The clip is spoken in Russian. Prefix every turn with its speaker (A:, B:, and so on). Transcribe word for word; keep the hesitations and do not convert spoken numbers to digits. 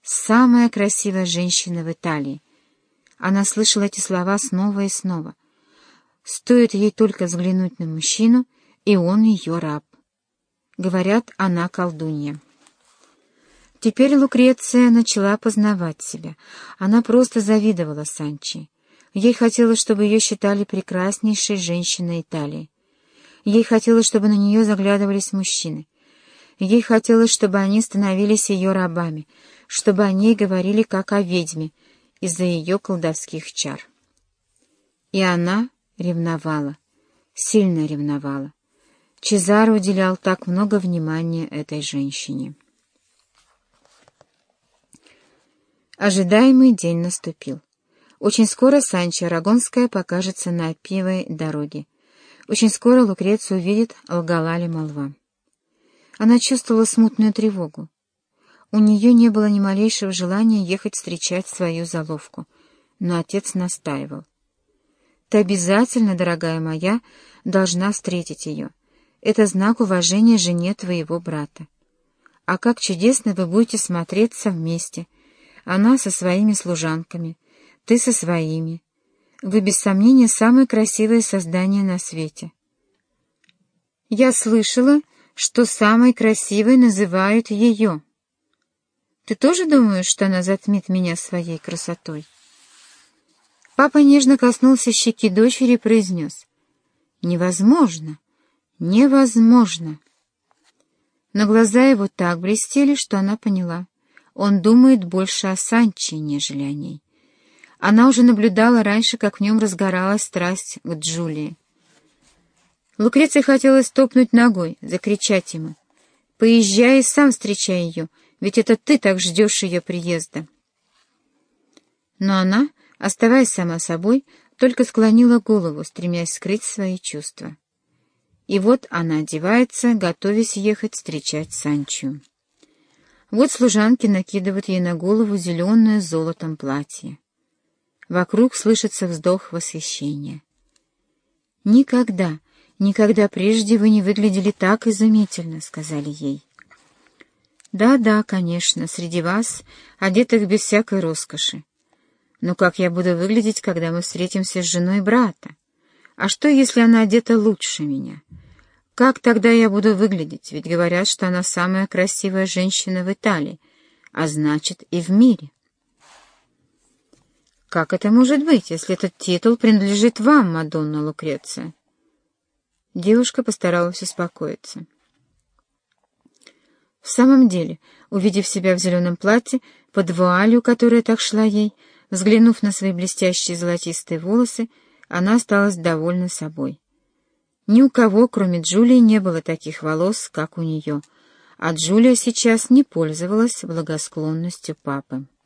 A: самая красивая женщина в Италии. Она слышала эти слова снова и снова. Стоит ей только взглянуть на мужчину, и он ее раб. Говорят, она колдунья. Теперь Лукреция начала познавать себя. Она просто завидовала Санчи. Ей хотелось, чтобы ее считали прекраснейшей женщиной Италии. Ей хотелось, чтобы на нее заглядывались мужчины. Ей хотелось, чтобы они становились ее рабами, чтобы о ней говорили как о ведьме из-за ее колдовских чар. И она ревновала, сильно ревновала. Чезаро уделял так много внимания этой женщине. Ожидаемый день наступил. Очень скоро Санчо Арагонская покажется на Аппиевой дороге. Очень скоро Лукреция увидит, лгала ли молва. Она чувствовала смутную тревогу. У нее не было ни малейшего желания ехать встречать свою заловку, но отец настаивал. «Ты обязательно, дорогая моя, должна встретить ее. Это знак уважения жене твоего брата. А как чудесно вы будете смотреться вместе. Она со своими служанками, ты со своими. Вы, без сомнения, самое красивое создание на свете». «Я слышала, что самой красивой называют ее. Ты тоже думаешь, что она затмит меня своей красотой?» Папа нежно коснулся щеки дочери и произнес: «Невозможно, невозможно». Но глаза его так блестели, что она поняла. Он думает больше о Санче, нежели о ней. Она уже наблюдала раньше, как в нем разгоралась страсть к Джулии. Лукреции хотелось топнуть ногой, закричать ему: «Поезжай и сам встречай ее, ведь это ты так ждешь ее приезда». Но она, оставаясь сама собой, только склонила голову, стремясь скрыть свои чувства. И вот она одевается, готовясь ехать встречать Санчо. Вот служанки накидывают ей на голову зеленое с золотом платье. Вокруг слышится вздох восхищения. «Никогда, никогда прежде вы не выглядели так изумительно», — сказали ей. «Да-да, конечно, среди вас, одетых без всякой роскоши. Но как я буду выглядеть, когда мы встретимся с женой брата? А что, если она одета лучше меня? Как тогда я буду выглядеть? Ведь говорят, что она самая красивая женщина в Италии, а значит и в мире». «Как это может быть, если этот титул принадлежит вам, Мадонна Лукреция?» Девушка постаралась успокоиться. В самом деле, увидев себя в зеленом платье, под вуалью, которая так шла ей, взглянув на свои блестящие золотистые волосы, она осталась довольна собой. Ни у кого, кроме Джулии, не было таких волос, как у нее, а Джулия сейчас не пользовалась благосклонностью папы.